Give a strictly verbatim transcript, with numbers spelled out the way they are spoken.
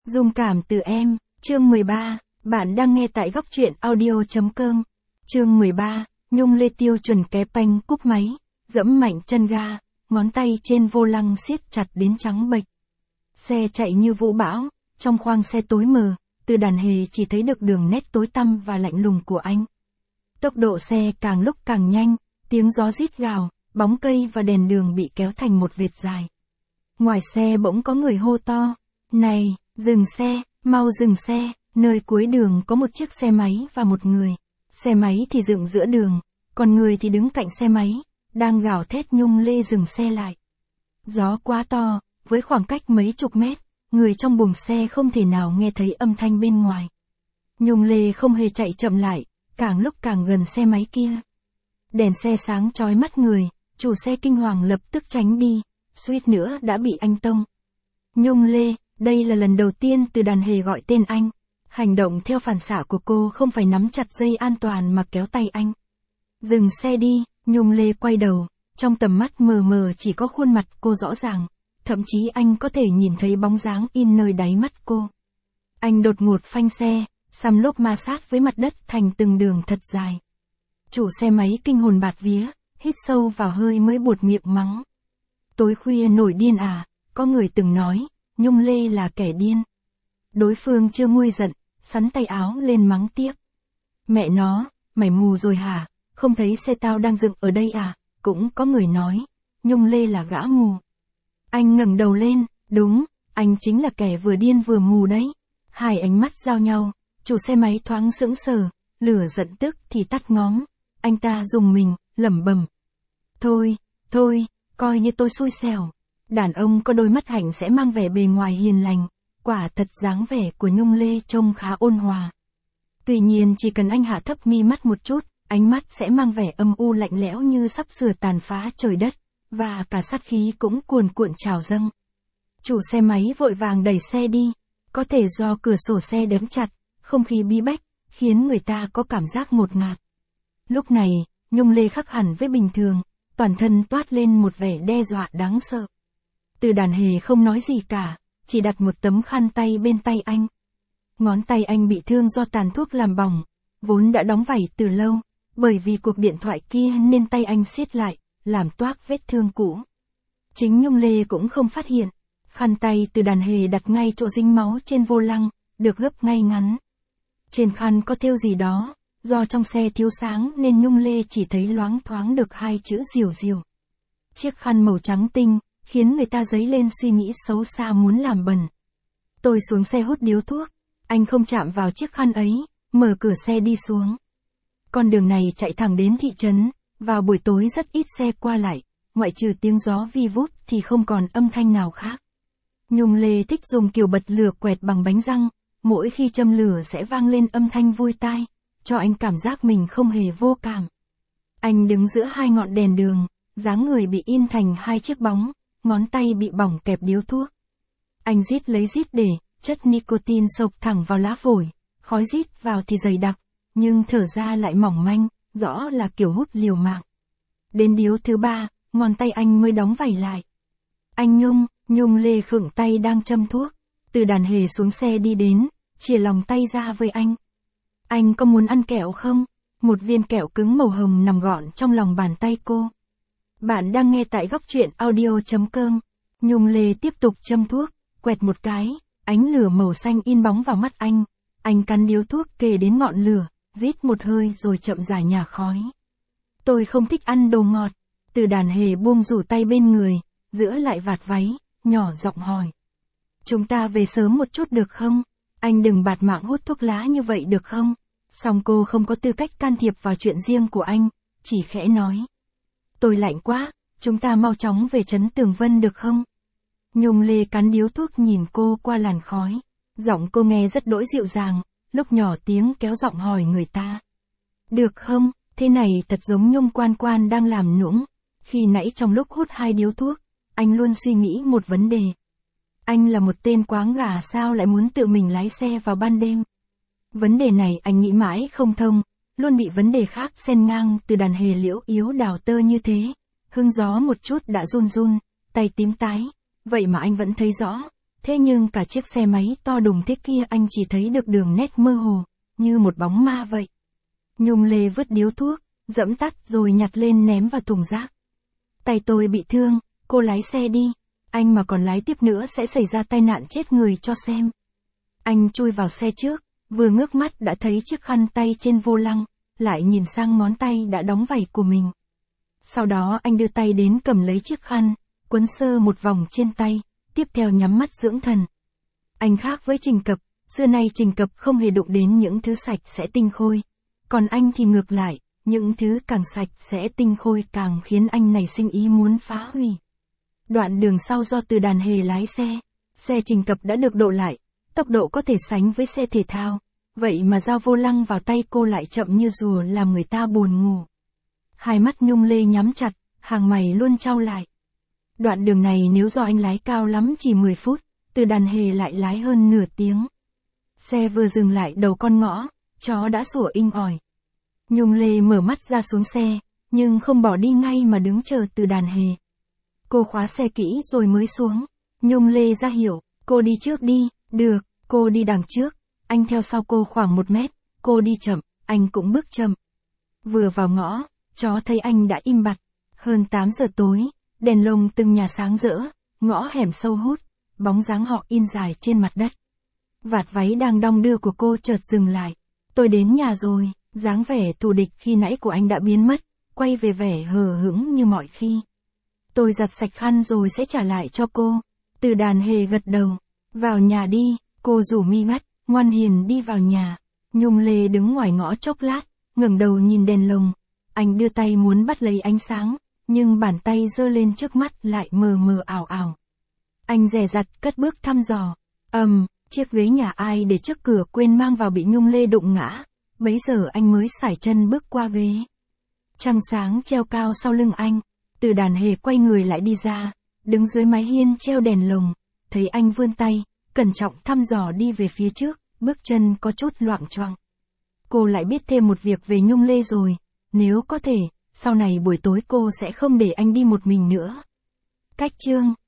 Dung cảm từ em, chương mười ba, bạn đang nghe tại góc truyện audio.com. Chương mười ba, Nhung Lê tiêu chuẩn ké panh cúp máy, dẫm mạnh chân ga, ngón tay trên vô lăng siết chặt đến trắng bệch. Xe chạy như vũ bão, trong khoang xe tối mờ, từ đàn hề chỉ thấy được đường nét tối tăm và lạnh lùng của anh. Tốc độ xe càng lúc càng nhanh, tiếng gió rít gào, bóng cây và đèn đường bị kéo thành một vệt dài. Ngoài xe bỗng có người hô to, này, dừng xe, mau dừng xe, nơi cuối đường có một chiếc xe máy và một người. Xe máy thì dựng giữa đường, còn người thì đứng cạnh xe máy, đang gào thét Nhung Lê dừng xe lại. Gió quá to, với khoảng cách mấy chục mét, người trong buồng xe không thể nào nghe thấy âm thanh bên ngoài. Nhung Lê không hề chạy chậm lại, càng lúc càng gần xe máy kia. Đèn xe sáng chói mắt người, chủ xe kinh hoàng lập tức tránh đi, suýt nữa đã bị anh tông. Nhung Lê, đây là lần đầu tiên từ đàn hề gọi tên anh. Hành động theo phản xạ của cô không phải nắm chặt dây an toàn mà kéo tay anh. Dừng xe đi, Nhung Lê quay đầu, trong tầm mắt mờ mờ chỉ có khuôn mặt cô rõ ràng, thậm chí anh có thể nhìn thấy bóng dáng in nơi đáy mắt cô. Anh đột ngột phanh xe, xăm lốp ma sát với mặt đất thành từng đường thật dài. Chủ xe máy kinh hồn bạt vía, hít sâu vào hơi mới buột miệng mắng. Tối khuya nổi điên à, có người từng nói, Nhung Lê là kẻ điên. Đối phương chưa nguôi giận, sắn tay áo lên mắng tiếp. Mẹ nó, mày mù rồi hả, không thấy xe tao đang dựng ở đây à, cũng có người nói, Nhung Lê là gã mù. Anh ngẩng đầu lên, đúng, anh chính là kẻ vừa điên vừa mù đấy. Hai ánh mắt giao nhau, chủ xe máy thoáng sững sờ, lửa giận tức thì tắt ngóm. Anh ta dùng mình, lẩm bẩm. Thôi, thôi, coi như tôi xui xẻo. Đàn ông có đôi mắt hạnh sẽ mang vẻ bề ngoài hiền lành, quả thật dáng vẻ của Nhung Lê trông khá ôn hòa. Tuy nhiên chỉ cần anh hạ thấp mi mắt một chút, ánh mắt sẽ mang vẻ âm u lạnh lẽo như sắp sửa tàn phá trời đất, và cả sát khí cũng cuồn cuộn trào dâng. Chủ xe máy vội vàng đẩy xe đi, có thể do cửa sổ xe đóng chặt, không khí bí bách, khiến người ta có cảm giác ngột ngạt. Lúc này, Nhung Lê khác hẳn với bình thường, toàn thân toát lên một vẻ đe dọa đáng sợ. Từ đàn hề không nói gì cả, chỉ đặt một tấm khăn tay bên tay anh. Ngón tay anh bị thương do tàn thuốc làm bỏng, vốn đã đóng vảy từ lâu, bởi vì cuộc điện thoại kia nên tay anh siết lại, làm toác vết thương cũ. Chính Nhung Lê cũng không phát hiện, khăn tay từ đàn hề đặt ngay chỗ dính máu trên vô lăng, được gấp ngay ngắn. Trên khăn có thêu gì đó, do trong xe thiếu sáng nên Nhung Lê chỉ thấy loáng thoáng được hai chữ diều diều. Chiếc khăn màu trắng tinh, khiến người ta dấy lên suy nghĩ xấu xa muốn làm bẩn. Tôi xuống xe hút điếu thuốc, anh không chạm vào chiếc khăn ấy, mở cửa xe đi xuống. Con đường này chạy thẳng đến thị trấn, vào buổi tối rất ít xe qua lại, ngoại trừ tiếng gió vi vút thì không còn âm thanh nào khác. Nhung Lê thích dùng kiểu bật lửa quẹt bằng bánh răng, mỗi khi châm lửa sẽ vang lên âm thanh vui tai, cho anh cảm giác mình không hề vô cảm. Anh đứng giữa hai ngọn đèn đường, dáng người bị in thành hai chiếc bóng, ngón tay bị bỏng kẹp điếu thuốc. Anh rít lấy rít để, chất nicotine xộc thẳng vào lá phổi, khói rít vào thì dày đặc, nhưng thở ra lại mỏng manh, rõ là kiểu hút liều mạng. Đến điếu thứ ba, ngón tay anh mới đóng vảy lại. Anh Nhung, Nhung Lê khựng tay đang châm thuốc, từ đàn hề xuống xe đi đến, chìa lòng tay ra với anh. Anh có muốn ăn kẹo không? Một viên kẹo cứng màu hồng nằm gọn trong lòng bàn tay cô. Bạn đang nghe tại góc truyện audio.com. Nhung Lê tiếp tục châm thuốc, quẹt một cái, ánh lửa màu xanh in bóng vào mắt anh. Anh cắn điếu thuốc kề đến ngọn lửa, rít một hơi rồi chậm rãi nhả khói. Tôi không thích ăn đồ ngọt. Từ đàn hề buông rủ tay bên người, giữa lại vạt váy, nhỏ giọng hỏi. Chúng ta về sớm một chút được không? Anh đừng bạt mạng hút thuốc lá như vậy được không? Song cô không có tư cách can thiệp vào chuyện riêng của anh, chỉ khẽ nói. Tôi lạnh quá, chúng ta mau chóng về trấn Tường Vân được không? Nhung Lê cắn điếu thuốc nhìn cô qua làn khói. Giọng cô nghe rất đỗi dịu dàng, lúc nhỏ tiếng kéo giọng hỏi người ta. Được không, thế này thật giống Nhung Quan Quan đang làm nũng. Khi nãy trong lúc hút hai điếu thuốc, anh luôn suy nghĩ một vấn đề. Anh là một tên quáng gà sao lại muốn tự mình lái xe vào ban đêm? Vấn đề này anh nghĩ mãi không thông, luôn bị vấn đề khác xen ngang. Từ đàn hề liễu yếu đào tơ như thế. Hương gió một chút đã run run, tay tím tái, vậy mà anh vẫn thấy rõ. Thế nhưng cả chiếc xe máy to đùng thế kia anh chỉ thấy được đường nét mơ hồ, như một bóng ma vậy. Nhung Lê vứt điếu thuốc, dẫm tắt rồi nhặt lên ném vào thùng rác. Tay tôi bị thương, cô lái xe đi, anh mà còn lái tiếp nữa sẽ xảy ra tai nạn chết người cho xem. Anh chui vào xe trước, vừa ngước mắt đã thấy chiếc khăn tay trên vô lăng, lại nhìn sang ngón tay đã đóng vảy của mình. Sau đó anh đưa tay đến cầm lấy chiếc khăn, quấn sơ một vòng trên tay, tiếp theo nhắm mắt dưỡng thần. Anh khác với Trình Cập, xưa nay Trình Cập không hề đụng đến những thứ sạch sẽ tinh khôi. Còn anh thì ngược lại, những thứ càng sạch sẽ tinh khôi càng khiến anh nảy sinh ý muốn phá hủy. Đoạn đường sau do Từ Đàn Hề lái xe, xe Trình Cập đã được độ lại, tốc độ có thể sánh với xe thể thao, vậy mà giao vô lăng vào tay cô lại chậm như rùa làm người ta buồn ngủ. Hai mắt Nhung Lê nhắm chặt, hàng mày luôn chau lại. Đoạn đường này nếu do anh lái cao lắm chỉ mười phút, Từ Đàn Hề lại lái hơn nửa tiếng. Xe vừa dừng lại đầu con ngõ, chó đã sủa inh ỏi. Nhung Lê mở mắt ra xuống xe, nhưng không bỏ đi ngay mà đứng chờ Từ Đàn Hề. Cô khóa xe kỹ rồi mới xuống. Nhung Lê ra hiểu, cô đi trước đi, được, cô đi đằng trước, anh theo sau cô khoảng một mét, cô đi chậm, anh cũng bước chậm. Vừa vào ngõ, chó thấy anh đã im bặt. Hơn tám giờ tối, đèn lồng từng nhà sáng rỡ, ngõ hẻm sâu hút, bóng dáng họ in dài trên mặt đất. Vạt váy đang đong đưa của cô chợt dừng lại. Tôi đến nhà rồi, dáng vẻ thù địch khi nãy của anh đã biến mất, quay về vẻ hờ hững như mọi khi. Tôi giặt sạch khăn rồi sẽ trả lại cho cô. Từ Đàn Hề gật đầu. Vào nhà đi, cô rủ mi mắt, ngoan hiền đi vào nhà. Nhung Lê đứng ngoài ngõ chốc lát, ngẩng đầu nhìn đèn lồng. Anh đưa tay muốn bắt lấy ánh sáng, nhưng bàn tay giơ lên trước mắt lại mờ mờ ảo ảo. Anh dè dặt cất bước thăm dò. Ầm, um, chiếc ghế nhà ai để trước cửa quên mang vào bị Nhung Lê đụng ngã. Bấy giờ anh mới sải chân bước qua ghế. Trăng sáng treo cao sau lưng anh. Từ Đàn Hề quay người lại đi ra, đứng dưới mái hiên treo đèn lồng, thấy anh vươn tay, cẩn trọng thăm dò đi về phía trước, bước chân có chút loạng choạng. Cô lại biết thêm một việc về Nhung Lê rồi, nếu có thể, sau này buổi tối cô sẽ không để anh đi một mình nữa. Cách chương